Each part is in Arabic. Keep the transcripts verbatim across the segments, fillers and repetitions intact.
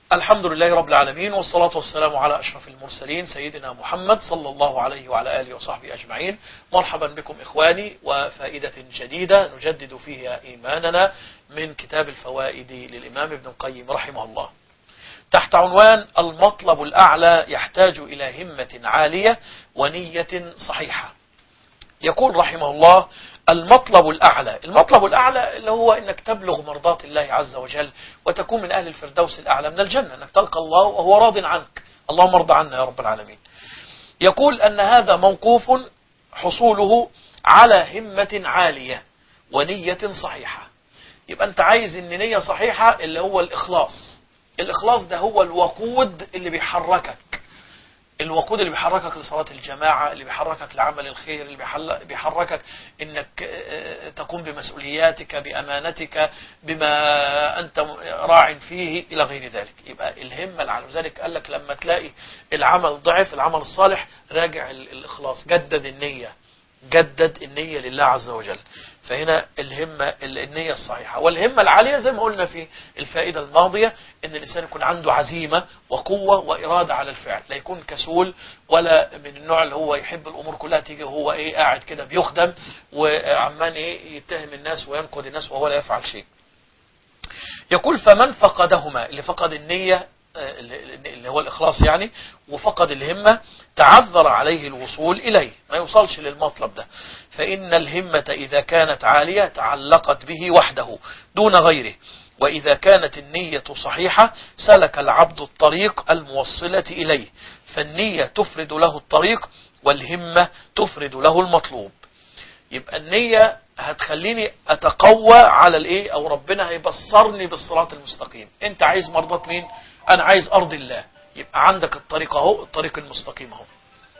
الحمد لله رب العالمين، والصلاة والسلام على أشرف المرسلين سيدنا محمد صلى الله عليه وعلى آله وصحبه أجمعين. مرحبا بكم إخواني، وفائدة جديدة نجدد فيها إيماننا من كتاب الفوائد للإمام ابن القيم رحمه الله، تحت عنوان المطلب الأعلى يحتاج إلى همة عالية ونية صحيحة. يقول رحمه الله: المطلب الأعلى، المطلب الأعلى اللي هو أنك تبلغ مرضات الله عز وجل وتكون من أهل الفردوس الأعلى من الجنة، أنك تلقى الله وهو راض عنك. اللهم ارضى عنا يا رب العالمين. يقول أن هذا موقوف حصوله على همة عالية ونية صحيحة. يبقى أنت عايز إن نية صحيحة اللي هو الإخلاص. الإخلاص ده هو الوقود اللي بيحركك، الوقود اللي بيحركك لصلاة الجماعة، اللي بيحركك لعمل الخير، اللي بيحركك انك تقوم بمسؤولياتك، بأمانتك، بما انت راع فيه الى غير ذلك. يبقى الهمة العالية. لذلك قال لك لما تلاقي العمل ضعف، العمل الصالح، راجع الإخلاص، جدد النية، جدد النية لله عز وجل. فهنا الهمة النية الصحيحة. والهمة العالية زي ما قلنا في الفائدة الماضية ان الانسان يكون عنده عزيمة وقوة وإرادة على الفعل، لا يكون كسول ولا من النوع اللي هو يحب الامور كلها تيجي وهو ايه قاعد كده بيخدم وعمان ايه يتهم الناس وينقد الناس وهو لا يفعل شيء. يقول: فمن فقدهما، اللي فقد النية اللي هو الإخلاص يعني وفقد الهمة، تعذر عليه الوصول إليه، ما يوصلش للمطلب ده. فإن الهمة إذا كانت عالية تعلقت به وحده دون غيره، وإذا كانت النية صحيحة سلك العبد الطريق الموصلة إليه. فالنية تفرد له الطريق، والهمة تفرد له المطلوب. يبقى النية هتخليني أتقوى على الإيه، أو ربنا هيبصرني بالصراط المستقيم. أنت عايز مرضات مين؟ أنا عايز أرضي الله. يبقى عندك الطريق أهو، الطريق المستقيم أهو.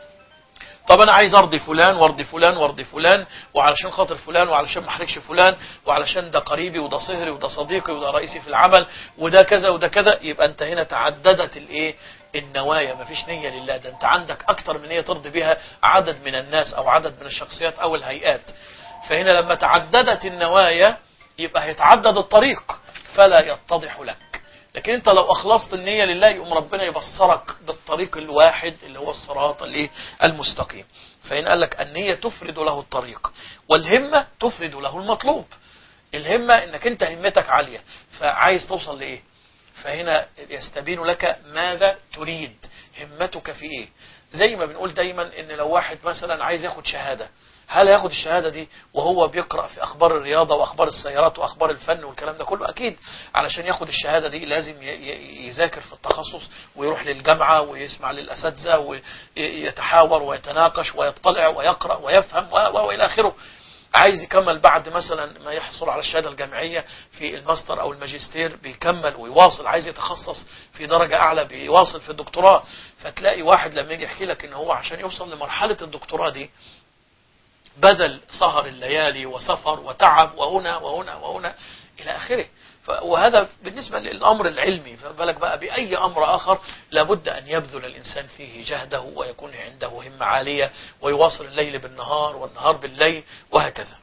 طب أنا عايز أرضي فلان وأرضي فلان وأرضي فلان، وعلشان خاطر فلان، وعلشان ما أحرجش فلان، وعلشان ده قريبي وده صهري وده صديقي وده رئيسي في العمل وده كذا وده كذا. يبقى أنت هنا تعددت الإيه؟ النوايا. مفيش نية لله، ده أنت عندك أكتر من نية ترضي بها عدد من الناس أو عدد من الشخصيات أو الهيئات. فهنا لما تعددت النوايا يبقى هيتعدد الطريق فلا يتضح لك. لكن انت لو اخلصت النية لله يقوم ربنا يبصرك بالطريق الواحد اللي هو الصراط المستقيم. فإن قال لك النية تفرد له الطريق، والهمة تفرد له المطلوب. الهمة انك انت همتك عالية، فعايز توصل لإيه؟ فهنا يستبين لك ماذا تريد، همتك في إيه. زي ما بنقول دايما ان لو واحد مثلا عايز ياخد شهادة، هل ياخد الشهادة دي وهو بيقرأ في أخبار الرياضة وأخبار السيارات وأخبار الفن والكلام ده كله؟ أكيد علشان ياخد الشهادة دي لازم يذاكر في التخصص ويروح للجامعة ويسمع للأساتذة ويتحاور ويتناقش ويطلع ويقرأ ويفهم وإلى آخره. عايز يكمل بعد مثلا ما يحصل على الشهادة الجامعية في الماستر أو الماجستير بيكمل ويواصل، عايز يتخصص في درجة أعلى بيواصل في الدكتوراه. فتلاقي واحد لما يجي يحكي لك إن هو عشان يوصل لمرحلة الدكتوراه دي بذل سهر الليالي وسفر وتعب وهنا وهنا وهنا إلى آخره. وهذا بالنسبة للأمر العلمي، فبالك بقى بأي أمر آخر لابد أن يبذل الإنسان فيه جهده ويكون عنده همة عالية ويواصل الليل بالنهار والنهار بالليل وهكذا.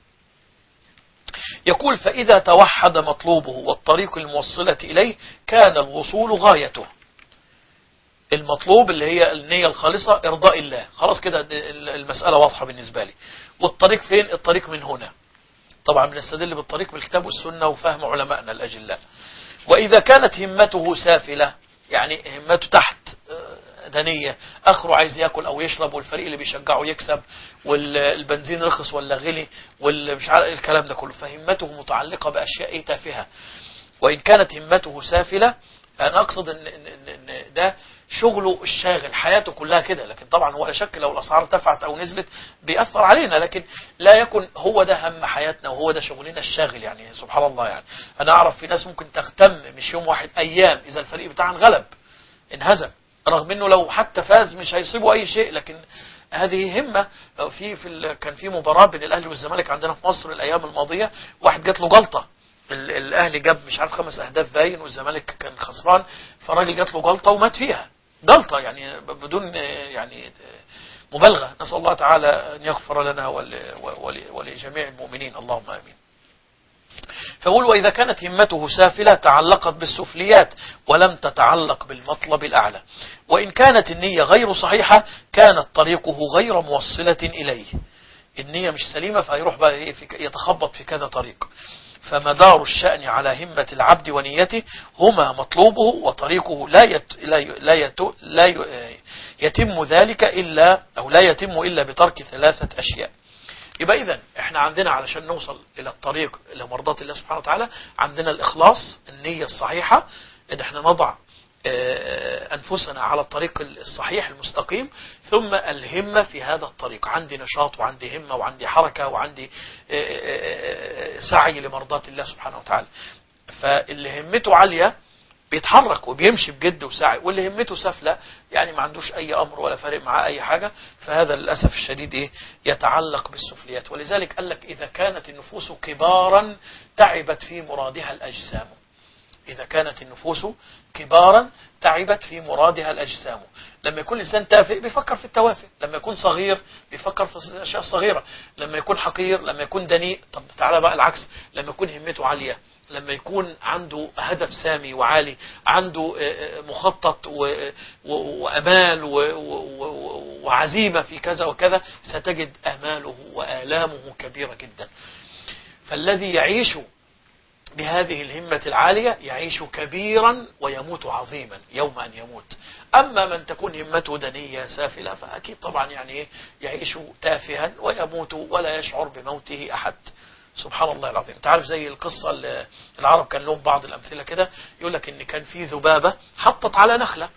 يقول: فإذا توحد مطلوبه والطريق الموصلة إليه كان الوصول غايته. المطلوب اللي هي النية الخالصة إرضاء الله، خلاص كده المسألة واضحة بالنسبة لي. والطريق فين؟ الطريق من هنا. طبعا بنستدل بالطريق بالكتاب والسنة وفهم علمائنا الأجلاء. وإذا كانت همته سافلة، يعني همته تحت دنية، آخره عايز يأكل أو يشرب والفريق اللي بيشجعه يكسب والبنزين رخص ولا غلي والمش عارف الكلام ده كله، فهمته متعلقة بأشياء تافهة. وإن كانت همته سافلة، أنا أقصد إن, إن, إن ده شغله الشاغل، حياته كلها كده. لكن طبعا هو لا شك لو الأسعار ارتفعت أو نزلت بيأثر علينا، لكن لا يكن هو ده هم حياتنا وهو ده شغلنا الشاغل. يعني سبحان الله، يعني أنا أعرف في ناس ممكن تهتم مش يوم واحد، أيام، إذا الفريق بتاعها انغلب انهزم، رغم إنه لو حتى فاز مش هيصيبه أي شيء. لكن هذه همة. في في كان في مباراة بين الأهلي والزمالك عندنا في مصر الأيام الماضية، واحد جات له جلطة، الأهلي جاب مش عارف خمس أهداف باين والزمالك كان خسران، فالراجل جات له جلطة ومات فيها. جلطة يعني بدون يعني مبالغة. نسأل الله تعالى أن يغفر لنا ولجميع المؤمنين، اللهم آمين. فقول وإذا كانت همته سافلة تعلقت بالسفليات ولم تتعلق بالمطلب الأعلى. وإن كانت النية غير صحيحة كانت طريقه غير موصلة إليه. النية مش سليمة فهيروح بقى يتخبط في كذا طريق. فمدار الشأن على همة العبد ونيته هما مطلوبه وطريقه لا يت لا ي لا, يت لا ي يتم ذلك إلا أو لا يتم إلا بترك ثلاثة أشياء. يبقى إذن احنا عندنا علشان نوصل إلى الطريق إلى مرضاة الله سبحانه وتعالى عندنا الإخلاص، النية الصحيحة، إن احنا نضع أنفسنا على الطريق الصحيح المستقيم، ثم الهمة في هذا الطريق. عندي نشاط وعندي همة وعندي حركة وعندي سعي لمرضاة الله سبحانه وتعالى. فاللي همته عالية بيتحرك وبيمشي بجد وسعي، واللي همته سفلة يعني ما عندوش أي أمر ولا فارق معاه أي حاجة، فهذا للأسف الشديد إيه يتعلق بالسفليات. ولذلك قال لك إذا كانت النفوس كبارا تعبت في مرادها الأجسام. إذا كانت النفوس كبارا تعبت في مرادها الأجسام. لما يكون الإنسان تافه بيفكر في التوافه، لما يكون صغير بيفكر في الأشياء الصغيرة، لما يكون حقير، لما يكون دنيء. طب تعالى بقى العكس، لما يكون همته عالية، لما يكون عنده هدف سامي وعالي، عنده مخطط وأمال وعزيمة في كذا وكذا، ستجد آماله وآلامه كبيرة جدا. فالذي يعيش بهذه الهمة العالية يعيش كبيرا ويموت عظيما يوم أن يموت. أما من تكون همته دنية سافلة فأكيد طبعا يعني يعيش تافها ويموت ولا يشعر بموته أحد. سبحان الله العظيم. تعرف زي القصة اللي العرب كان لهم بعض الأمثلة كده، يقول لك إن كان في ذبابة حطت على نخلة،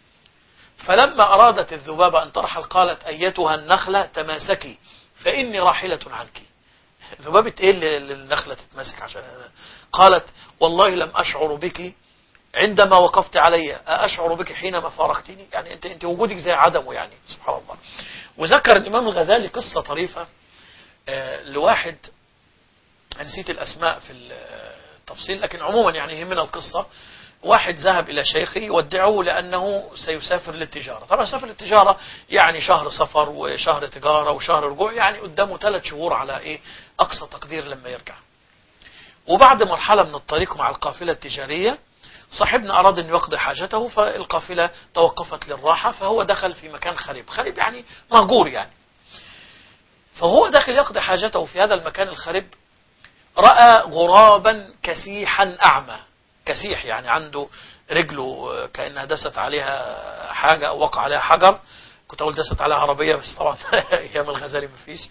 فلما أرادت الذبابة أن ترحل قالت أيتها النخلة تماسكي فإني راحلة عنك. ذبابة ايه اللي النخلة تتمسك عشان هذا؟ قالت والله لم أشعر بك عندما وقفت علي، أشعر بك حينما فارقتني. يعني انت انت وجودك زي عدمه يعني. سبحان الله. وذكر الإمام الغزالي قصة طريفة آه لواحد، نسيت الأسماء في التفصيل لكن عموما يعني يهمنا القصة. واحد ذهب إلى شيخه يودعه لأنه سيسافر للتجارة. طبعا سافر للتجارة يعني شهر سفر وشهر تجارة وشهر رجوع، يعني قدامه ثلاث شهور على إيه أقصى تقدير لما يرجع. وبعد مرحلة من الطريق مع القافلة التجارية صاحبنا أراد أن يقضي حاجته، فالقافلة توقفت للراحة، فهو دخل في مكان خريب خريب يعني مهجور يعني. فهو داخل يقضي حاجته في هذا المكان الخريب رأى غرابا كسيحا أعمى. كسيح يعني عنده رجله كأنها دست عليها حاجة أو وقع عليها حجر. كنت أقول دست عليها عربية بس طبعا أيام الغزالي مفيش.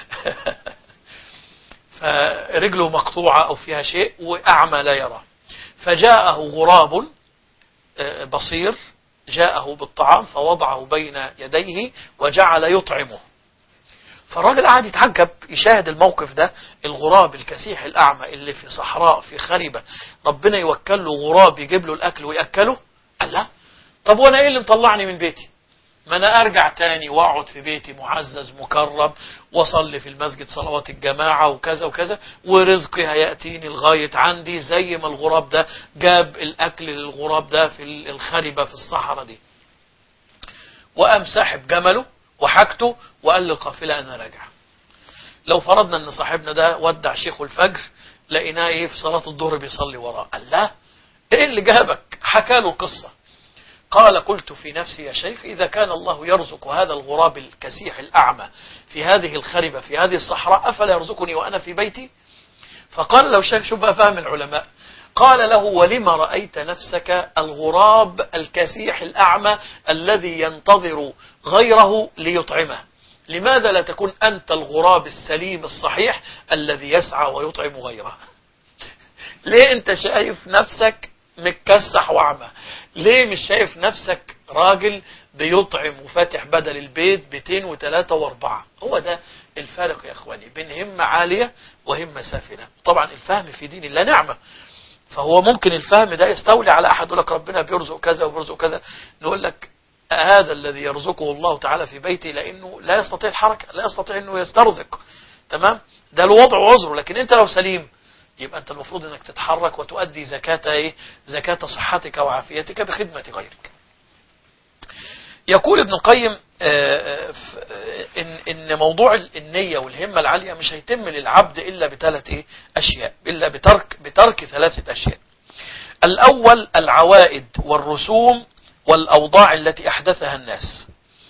فرجله مقطوعة أو فيها شيء وأعمى لا يرى. فجاءه غراب بصير جاءه بالطعام فوضعه بين يديه وجعل يطعمه. فالراجل قاعد يتعجب يشاهد الموقف ده، الغراب الكسيح الأعمى اللي في صحراء في خريبة ربنا يوكل له غراب يجيب له الأكل ويأكله. قال لا، طب وانا ايه اللي مطلعني من بيتي؟ ما انا ارجع تاني واقعد في بيتي معزز مكرم واصلي في المسجد صلوات الجماعة وكذا وكذا ورزقي هيأتيني لغاية عندي زي ما الغراب ده جاب الأكل للغراب ده في الخريبة في الصحراء دي. وقام ساحب جمله وحاجته وقال للقافلة أنا راجع. لو فرضنا أن صاحبنا ده ودع شيخ الفجر لقيناه إيه في صلاة الظهر بيصلي وراه. قال لا، إيه اللي جابك؟ حكى له القصة. قال قلت في نفسي يا شيخ إذا كان الله يرزق هذا الغراب الكسيح الأعمى في هذه الخربة في هذه الصحراء أفلا يرزقني وأنا في بيتي؟ فقال له الشيخ شوف بقى فهم العلماء، قال له ولما رأيت نفسك الغراب الكسيح الأعمى الذي ينتظر غيره ليطعمه؟ لماذا لا تكون أنت الغراب السليم الصحيح الذي يسعى ويطعم غيره؟ ليه أنت شايف نفسك متكسح وأعمى؟ ليه مش شايف نفسك راجل بيطعم وفاتح بدل البيت بيتين وثلاثة واربعة؟ هو ده الفارق يا اخواني بين همة عالية وهمة سافلة. طبعا الفهم في دين الله نعمة، فهو ممكن الفهم ده يستولي على أحد يقول لك ربنا بيرزق كذا وبيرزق كذا، نقول لك هذا الذي يرزقه الله تعالى في بيته لأنه لا يستطيع الحركة، لا يستطيع أنه يسترزق، تمام؟ ده الوضع وعذره. لكن أنت لو سليم يبقى أنت المفروض أنك تتحرك وتؤدي زكاة إيه؟ زكاة صحتك وعافيتك بخدمة غيرك. يقول ابن القيم إن إن موضوع النية والهمة العالية مش هيتم للعبد إلا بثلاث إيه أشياء، إلا بترك بترك ثلاثة أشياء. الأول العوائد والرسوم والأوضاع التي أحدثها الناس.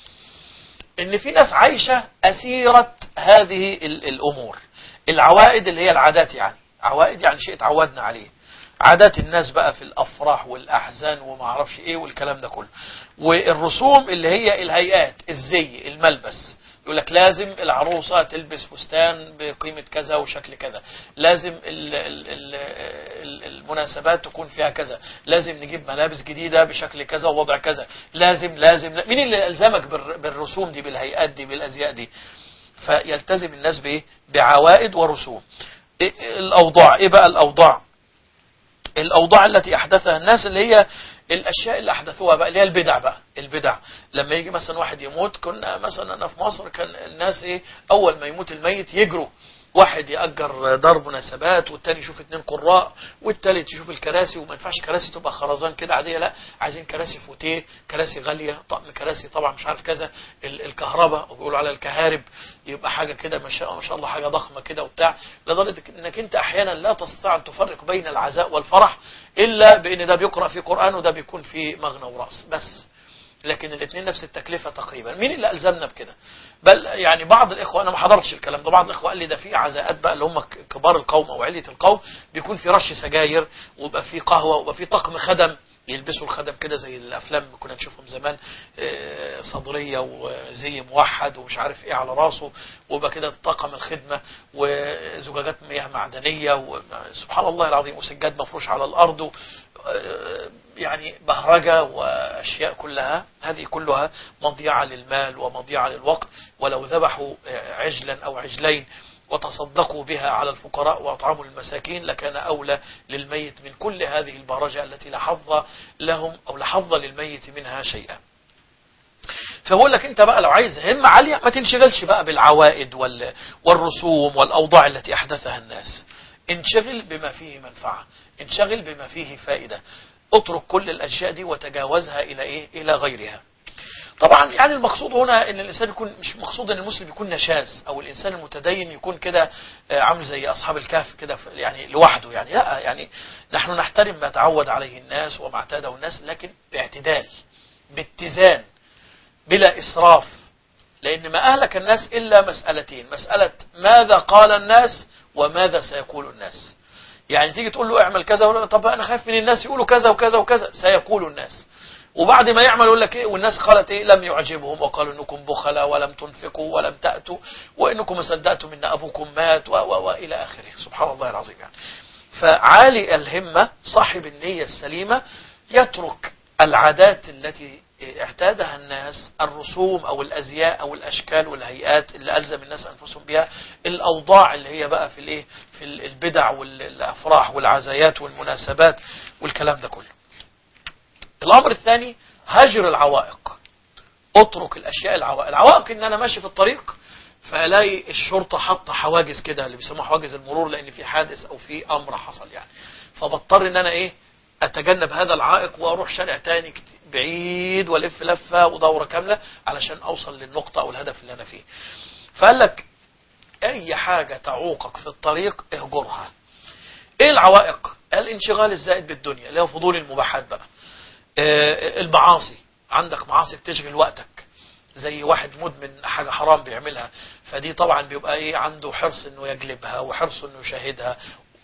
إن في ناس عايشة أسيرة هذه الأمور. العوائد اللي هي العادات، يعني عوائد يعني شيء تعودنا عليه، عادات الناس بقى في الأفراح والأحزان وما اعرفش إيه والكلام ده كله. والرسوم اللي هي الهيئات، الزي، الملبس. يقول لك لازم العروسة تلبس فستان بقيمة كذا وشكل كذا، لازم ال ال ال المناسبات تكون فيها كذا، لازم نجيب ملابس جديدة بشكل كذا ووضع كذا، لازم لازم مين اللي ألزمك بالرسوم دي، بالهيئات دي، بالأزياء دي؟ فيلتزم الناس بإيه؟ بعوائد ورسوم. إيه الأوضاع؟ إيه بقى الأوضاع؟ الأوضاع التي أحدثها الناس اللي هي الأشياء اللي أحدثوها بقى، اللي هي البدع بقى. البدع لما يجي مثلا واحد يموت، كنا مثلا أنا في مصر كان الناس إيه، أول ما يموت الميت يجروا، واحد يأجر دار مناسبات، والتاني يشوف اتنين قراء، والتالت يشوف الكراسي. وما ينفعش كراسي تبقى خرزان كده عادية، لا، عايزين كراسي فوتيه، كراسي غالية، طقم كراسي طبعا مش عارف كذا، الكهرباء وبيقولوا على الكهارب، يبقى حاجة كده ما شاء ما شاء الله، حاجة ضخمة كده وبتاع، لدرجة انك انت احيانا لا تستطيع ان تفرق بين العزاء والفرح الا بان ده بيقرأ في قرآن وده بيكون في مغنى ورأس بس، لكن الاثنين نفس التكلفة تقريبا. مين اللي ألزمنا بكده؟ بل يعني بعض الإخوة، أنا ما حضرتش الكلام ده، بعض الإخوة قال لي ده في عزاءات بقى اللي هم كبار القوم أو علية القوم، بيكون في رش سجاير، ويبقى في قهوة، ويبقى في طقم خدم، يلبسوا الخدم كده زي الأفلام اللي كنا نشوفهم زمان، صدرية وزي موحد ومش عارف إيه على راسه، ويبقى كده طاقم الخدمة وزجاجات مياه معدنية، وسبحان الله العظيم، وسجاد مفروش على الأرض، يعني بهرجة وأشياء كلها. هذه كلها مضيعة للمال ومضيعة للوقت. ولو ذبحوا عجلا أو عجلين وتصدقوا بها على الفقراء وأطعموا المساكين لكان أولى للميت من كل هذه البهرجة التي لا حظ لهم أو لا حظ للميت منها شيئا. فبقول لك انت بقى لو عايز همة عالية ما تنشغلش بقى بالعوائد والرسوم والأوضاع التي أحدثها الناس، انشغل بما فيه منفعة، انشغل بما فيه فائدة، اترك كل الأشياء دي وتجاوزها إلى إيه؟ إلى غيرها. طبعا يعني المقصود هنا ان الانسان يكون، مش مقصود ان المسلم يكون نشاز او الانسان المتدين يكون كده عامل زي اصحاب الكهف كده يعني لوحده، يعني لا، يعني نحن نحترم ما تعود عليه الناس وما اعتاده الناس، لكن باعتدال، باتزان، بلا اسراف. لان ما اهلك الناس الا مسألتين، مسألة ماذا قال الناس وماذا سيقول الناس. يعني تيجي تقول له اعمل كذا، ولا طب انا خايف من الناس يقولوا كذا وكذا وكذا، سيقول الناس. وبعد ما يعمل يقول لك ايه؟ والناس قالت ايه؟ لم يعجبهم وقالوا انكم بخلاء ولم تنفقوا ولم تأتوا وانكم صدقتم ان ابوكم مات والى اخره. سبحان الله العظيم. يعني فعالي الهمة صاحب النية السليمة يترك العادات التي اعتادها الناس، الرسوم او الازياء او الاشكال والهيئات اللي الزم الناس انفسهم بها، الاوضاع اللي هي بقى في الايه، في البدع والافراح والعزايات والمناسبات والكلام ده كله. الامر الثاني هجر العوائق. اترك الاشياء العوائق. العوائق ان انا ماشي في الطريق فالاقي الشرطه حاطه حواجز كده، اللي بيسموها حواجز المرور، لان في حادث او في امر حصل يعني، فبضطر ان انا ايه، اتجنب هذا العائق واروح شارع تاني بعيد والف لفه ودوره كامله علشان اوصل للنقطه او الهدف اللي انا فيه. فقال لك اي حاجه تعوقك في الطريق اهجرها. ايه العوائق؟ الانشغال الزائد بالدنيا اللي هو فضول المباحات بقى، المعاصي، عندك معاصي بتشغل وقتك، زي واحد مدمن حاجة حرام بيعملها، فدي طبعا بيبقى ايه، عنده حرص انه يجلبها وحرص انه يشاهدها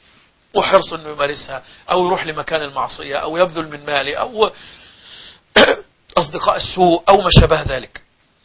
وحرص انه يمارسها، او يروح لمكان المعصية او يبذل من ماله او اصدقاء السوء او ما شابه ذلك.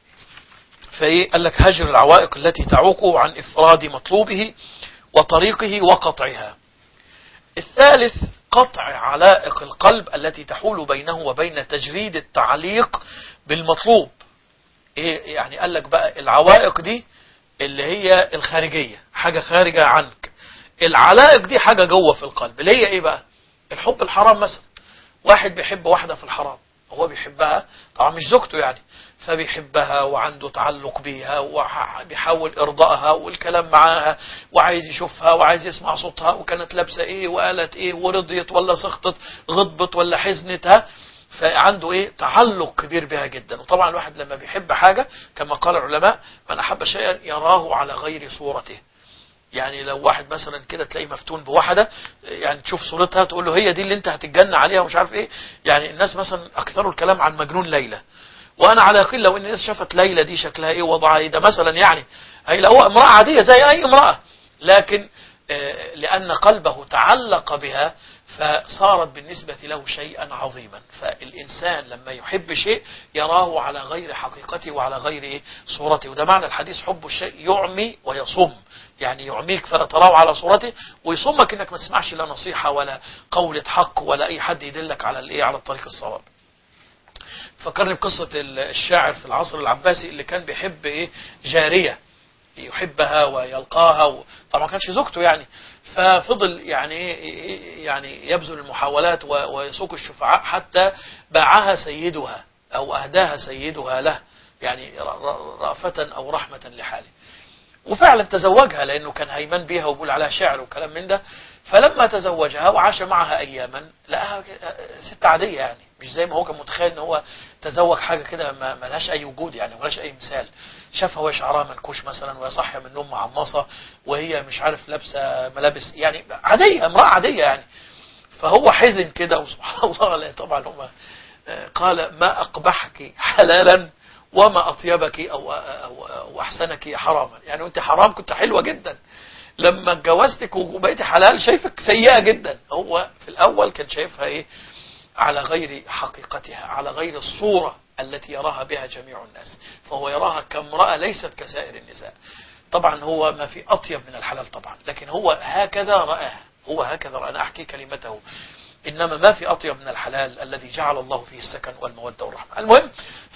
فايه قال لك هجر العوائق التي تعوقه عن افراد مطلوبه وطريقه وقطعها. الثالث قطع علائق القلب التي تحول بينه وبين تجريد التعليق بالمطلوب. ايه يعني؟ قال لك بقى العوائق دي اللي هي الخارجية، حاجة خارجة عنك. العلائق دي حاجة جوه في القلب، اللي هي ايه بقى؟ الحب الحرام مثلا، واحد بيحب واحدة في الحرام، هو بيحبها طبعا مش زوجته يعني، فبيحبها وعنده تعلق بيها وبيحاول ارضائها والكلام معاها وعايز يشوفها وعايز يسمع صوتها وكانت لابسه ايه وقالت ايه ورضيت ولا سخطت، غضبت ولا حزنتها، فعنده ايه تعلق كبير بها جدا. وطبعا الواحد لما بيحب حاجة كما قال العلماء من أحب شيئا يراه على غير صورته. يعني لو واحد مثلا كده تلاقيه مفتون بواحدة، يعني تشوف صورتها تقول له هي دي اللي انت هتتجنى عليها ومش عارف ايه. يعني الناس مثلا اكثروا الكلام عن مجنون ليلى، وانا على يقين لو ان الناس شافت ليلى دي شكلها ايه وضعها ايه ده مثلا، يعني هيلاقوها امرأة عادية زي اي امرأة، لكن لأن قلبه تعلق بها فصارت بالنسبة له شيئا عظيما. فالإنسان لما يحب شيء يراه على غير حقيقته وعلى غير إيه صورته. وده معنى الحديث حب الشيء يعمي ويصم، يعني يعميك فلا تراه على صورته، ويصمك إنك ما تسمعش لا نصيحة ولا قولة حق ولا أي حد يدلك على الإيه على الطريق الصواب. فكرني بقصة الشاعر في العصر العباسي اللي كان بيحب إيه جارية يحبها ويلقاها، طبعا ما كانش زوجته يعني، ففضل يعني يعني يبذل المحاولات ويسوق الشفعاء حتى باعها سيدها أو أهداها سيدها له، يعني رأفة أو رحمة لحاله. وفعلا تزوجها لأنه كان هيمن بها وبقول عليها شعر وكلام من ده. فلما تزوجها وعاش معها أياما لقاها ست عادية، يعني مش زي ما هو كان متخيل ان هو تزوج حاجة كده ما لهاش أي وجود يعني وما لهاش أي مثال. شافها وهي شعرها منكوش مثلا وهي صاحية من النوم معمصة وهي مش عارف لابسة ملابس يعني عادية، امرأة عادية يعني. فهو حزن كده وسبحان الله لا طبعا هم قال ما أقبحك حلالا وما أطيبك أو, أو, أو أحسنك حراما. يعني وانت حرام كنت حلوة جدا، لما اتجوزتك وبقيتي حلال شايفك سيئة جدا. هو في الأول كان شايفها إيه على غير حقيقتها، على غير الصورة التي يراها بها جميع الناس، فهو يراها كامرأة ليست كسائر النساء. طبعا هو ما في أطيب من الحلال طبعا، لكن هو هكذا رآها، هو هكذا رأى. أنا أحكي كلمته، إنما ما في أطيب من الحلال الذي جعل الله فيه السكن والمودة والرحمة. المهم،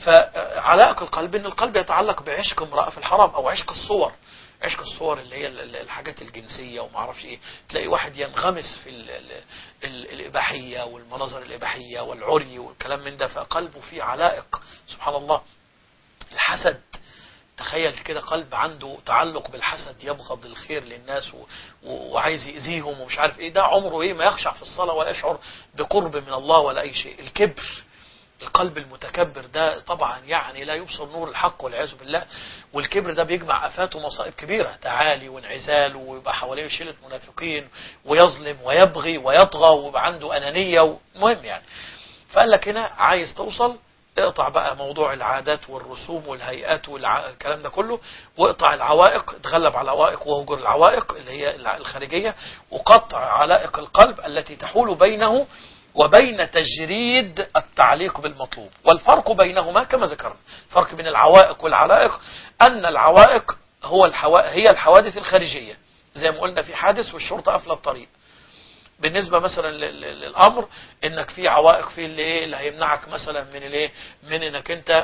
فعلائق القلب إن القلب يتعلق بعشق امرأة في الحرام أو عشق الصور، عشق الصور اللي هي الحاجات الجنسية وما اعرفش ايه. تلاقي واحد ينغمس في ال ال ال الإباحية والمناظر الإباحية والعري والكلام من ده، فقلبه فيه علائق. سبحان الله. الحسد، تخيل كده قلب عنده تعلق بالحسد، يبغض الخير للناس وعايز يأذيهم ومش عارف ايه، ده عمره ايه ما يخشع في الصلاة ولا يشعر بقرب من الله ولا اي شيء. الكبر، القلب المتكبر ده طبعا يعني لا يبصر نور الحق والعياذ بالله. والكبر ده بيجمع آفات ومصائب كبيرة، تعالي وانعزال ويبقى حواليه شلة منافقين ويظلم ويبغي ويطغى ويبقى عنده أنانية. مهم يعني. فقال لك هنا عايز توصل اقطع بقى موضوع العادات والرسوم والهيئات والكلام ده كله، واقطع العوائق، تغلب على العوائق وهجر العوائق اللي هي الخارجية، وقطع علائق القلب التي تحول بينه وبين تجريد التعليق بالمطلوب. والفرق بينهما كما ذكرنا، فرق بين العوائق والعلائق أن العوائق هو الحوا... هي الحوادث الخارجية، زي ما قلنا في حادث والشرطة قافله الطريق. بالنسبة مثلا للأمر انك في عوائق في اللي ايه اللي هيمنعك مثلا من الايه من انك انت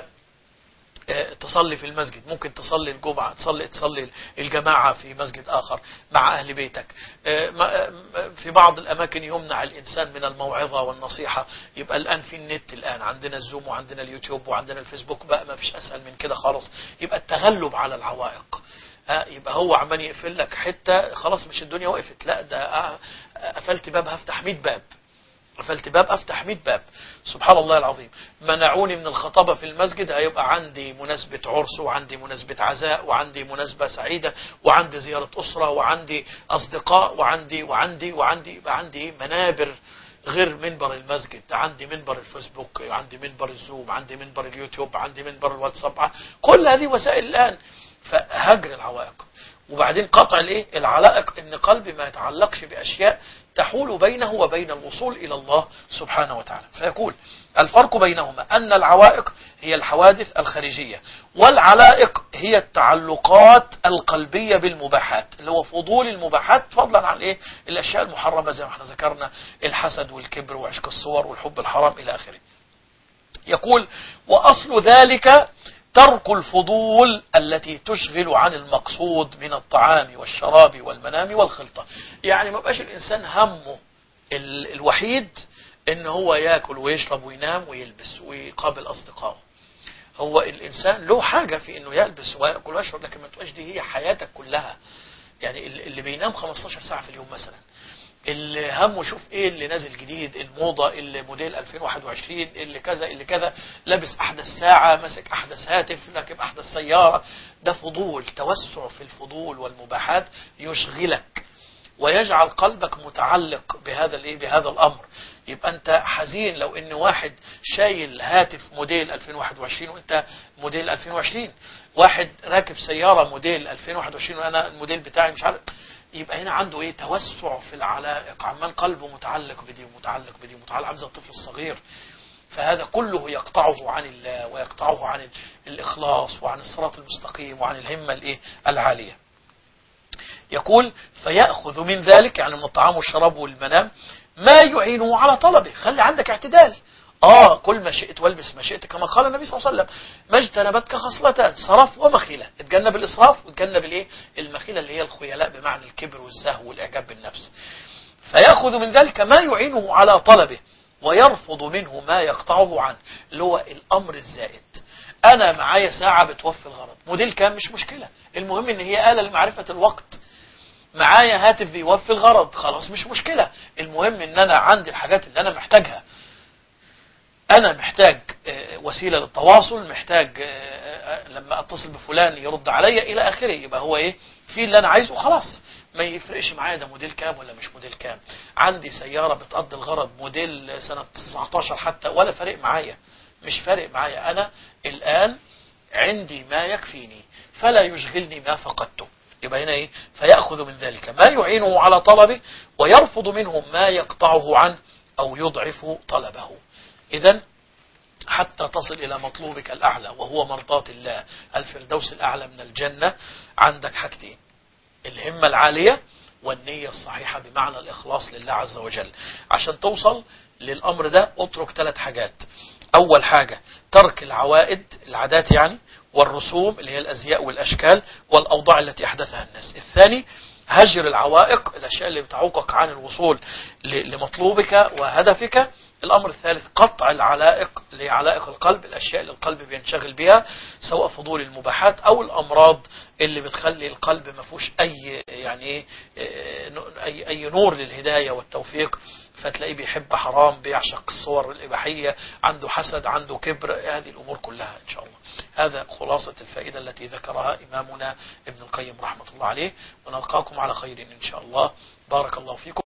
تصلي في المسجد، ممكن تصلي الجمعة، تصلي تصلي الجماعة في مسجد آخر مع أهل بيتك. في بعض الأماكن يمنع الإنسان من الموعظة والنصيحة. يبقى الآن في النت، الآن عندنا الزوم وعندنا اليوتيوب وعندنا الفيسبوك، بقى ما فيش أسهل من كده خالص. يبقى التغلب على العوائق. يبقى هو عمال يقفل لك حتة، خلاص مش الدنيا وقفت، لا ده قفلت باب هفتح مئة باب، قفلت باب افتح مئة باب. سبحان الله العظيم. منعوني من الخطابة في المسجد، هيبقى عندي مناسبة عرس وعندي مناسبة عزاء وعندي مناسبة سعيدة وعندي زيارة أسرة وعندي أصدقاء وعندي وعندي وعندي يبقى عندي منابر غير منبر المسجد. عندي منبر الفيسبوك، عندي منبر الزوم، عندي منبر اليوتيوب، عندي منبر الواتساب، كل هذه وسائل الآن. فهجر العوائق، وبعدين قطع الايه العلائق، ان قلبي ما يتعلقش باشياء تحول بينه وبين الوصول الى الله سبحانه وتعالى. فيقول الفرق بينهما ان العوائق هي الحوادث الخارجية، والعلائق هي التعلقات القلبية بالمباحات، اللي هو فضول المباحات فضلا عن ايه الاشياء المحرمة زي ما احنا ذكرنا، الحسد والكبر وعشق الصور والحب الحرام الى اخره. يقول واصل ذلك ترك الفضول التي تشغل عن المقصود من الطعام والشراب والمنام والخلطة. يعني ما بقاش الإنسان همه ال الوحيد إن هو يأكل ويشرب وينام ويلبس ويقابل أصدقائه. هو الإنسان له حاجة في إنه يلبس ويأكل ويشرب، لكن ما تبقاش دي هي حياتك كلها. يعني اللي بينام خمستاشر ساعة في اليوم مثلا، اللي همه شوف ايه اللي نازل جديد، الموضة، اللي موديل ألفين وواحد وعشرين، اللي كذا اللي كذا، لابس احدث ساعة، ماسك احدث هاتف، راكب احدث سيارة. ده فضول، توسع في الفضول والمباحات يشغلك ويجعل قلبك متعلق بهذا الايه بهذا الامر. يبقى انت حزين لو ان واحد شايل هاتف موديل ألفين وواحد وعشرين وانت موديل ألفين وعشرين، واحد راكب سيارة موديل ألفين وواحد وعشرين وانا الموديل بتاعي مش عارف. يبقى هنا عنده ايه؟ توسع في العلائق، عمال قلبه متعلق بدي ومتعلق بدي ومتعلق، عامل زي الطفل الصغير. فهذا كله يقطعه عن الله ويقطعه عن الإخلاص وعن الصراط المستقيم وعن الهمة الايه العالية. يقول فيأخذ من ذلك، يعني من الطعام والشراب والمنام، ما يعينه على طلبه. خلي عندك اعتدال. اه كل ما شئت والبس ما شئت، كما قال النبي صلى الله عليه وسلم ما اجتنبتك خصلتان صرف ومخيلة. اتجنب الإسراف واتجنب الايه المخيلة اللي هي الخيلاء بمعنى الكبر والزهو والإعجاب بالنفس. فيأخذ من ذلك ما يعينه على طلبه ويرفض منه ما يقطعه عنه، اللي هو الأمر الزائد. أنا معايا ساعة بتوفي الغرض، موديل كام مش مشكلة، المهم إن هي آلة لمعرفة الوقت. معايا هاتف بيوفي الغرض، خلاص مش مشكلة، المهم إن أنا عندي الحاجات اللي أنا محتاجها. أنا محتاج وسيلة للتواصل، محتاج لما أتصل بفلان يرد عليا إلى آخره. يبقى هو إيه في اللي أنا عايزه خلاص، ما يفرقش معايا ده موديل كام ولا مش موديل كام. عندي سيارة بتقضي الغرض موديل سنة تسعتاشر حتى، ولا فارق معايا، مش فارق معايا. أنا الآن عندي ما يكفيني فلا يشغلني ما فقدته. يبقى هنا إيه فيأخذ من ذلك ما يعينه على طلبه ويرفض منه ما يقطعه عنه أو يضعف طلبه. إذن حتى تصل إلى مطلوبك الأعلى وهو مرضاة الله، الفردوس الأعلى من الجنة، عندك حاجتين: الهمة العالية والنية الصحيحة بمعنى الإخلاص لله عز وجل. عشان توصل للأمر ده اترك ثلاث حاجات. أول حاجة ترك العوائد، العادات يعني، والرسوم اللي هي الأزياء والأشكال والأوضاع التي أحدثها الناس. الثاني هجر العوائق، الأشياء اللي بتعوقك عن الوصول لمطلوبك وهدفك. الأمر الثالث قطع العلائق لعلائق القلب، الأشياء اللي القلب بينشغل بها، سواء فضول المباحات أو الأمراض اللي بتخلي القلب ما فيهوش أي يعني أي أي نور للهداية والتوفيق، فتلاقيه بيحب حرام، بيعشق الصور الإباحية، عنده حسد، عنده كبر. هذه الأمور كلها إن شاء الله. هذا خلاصة الفائدة التي ذكرها إمامنا ابن القيم رحمة الله عليه، ونلقاكم على خير إن شاء الله. بارك الله فيكم.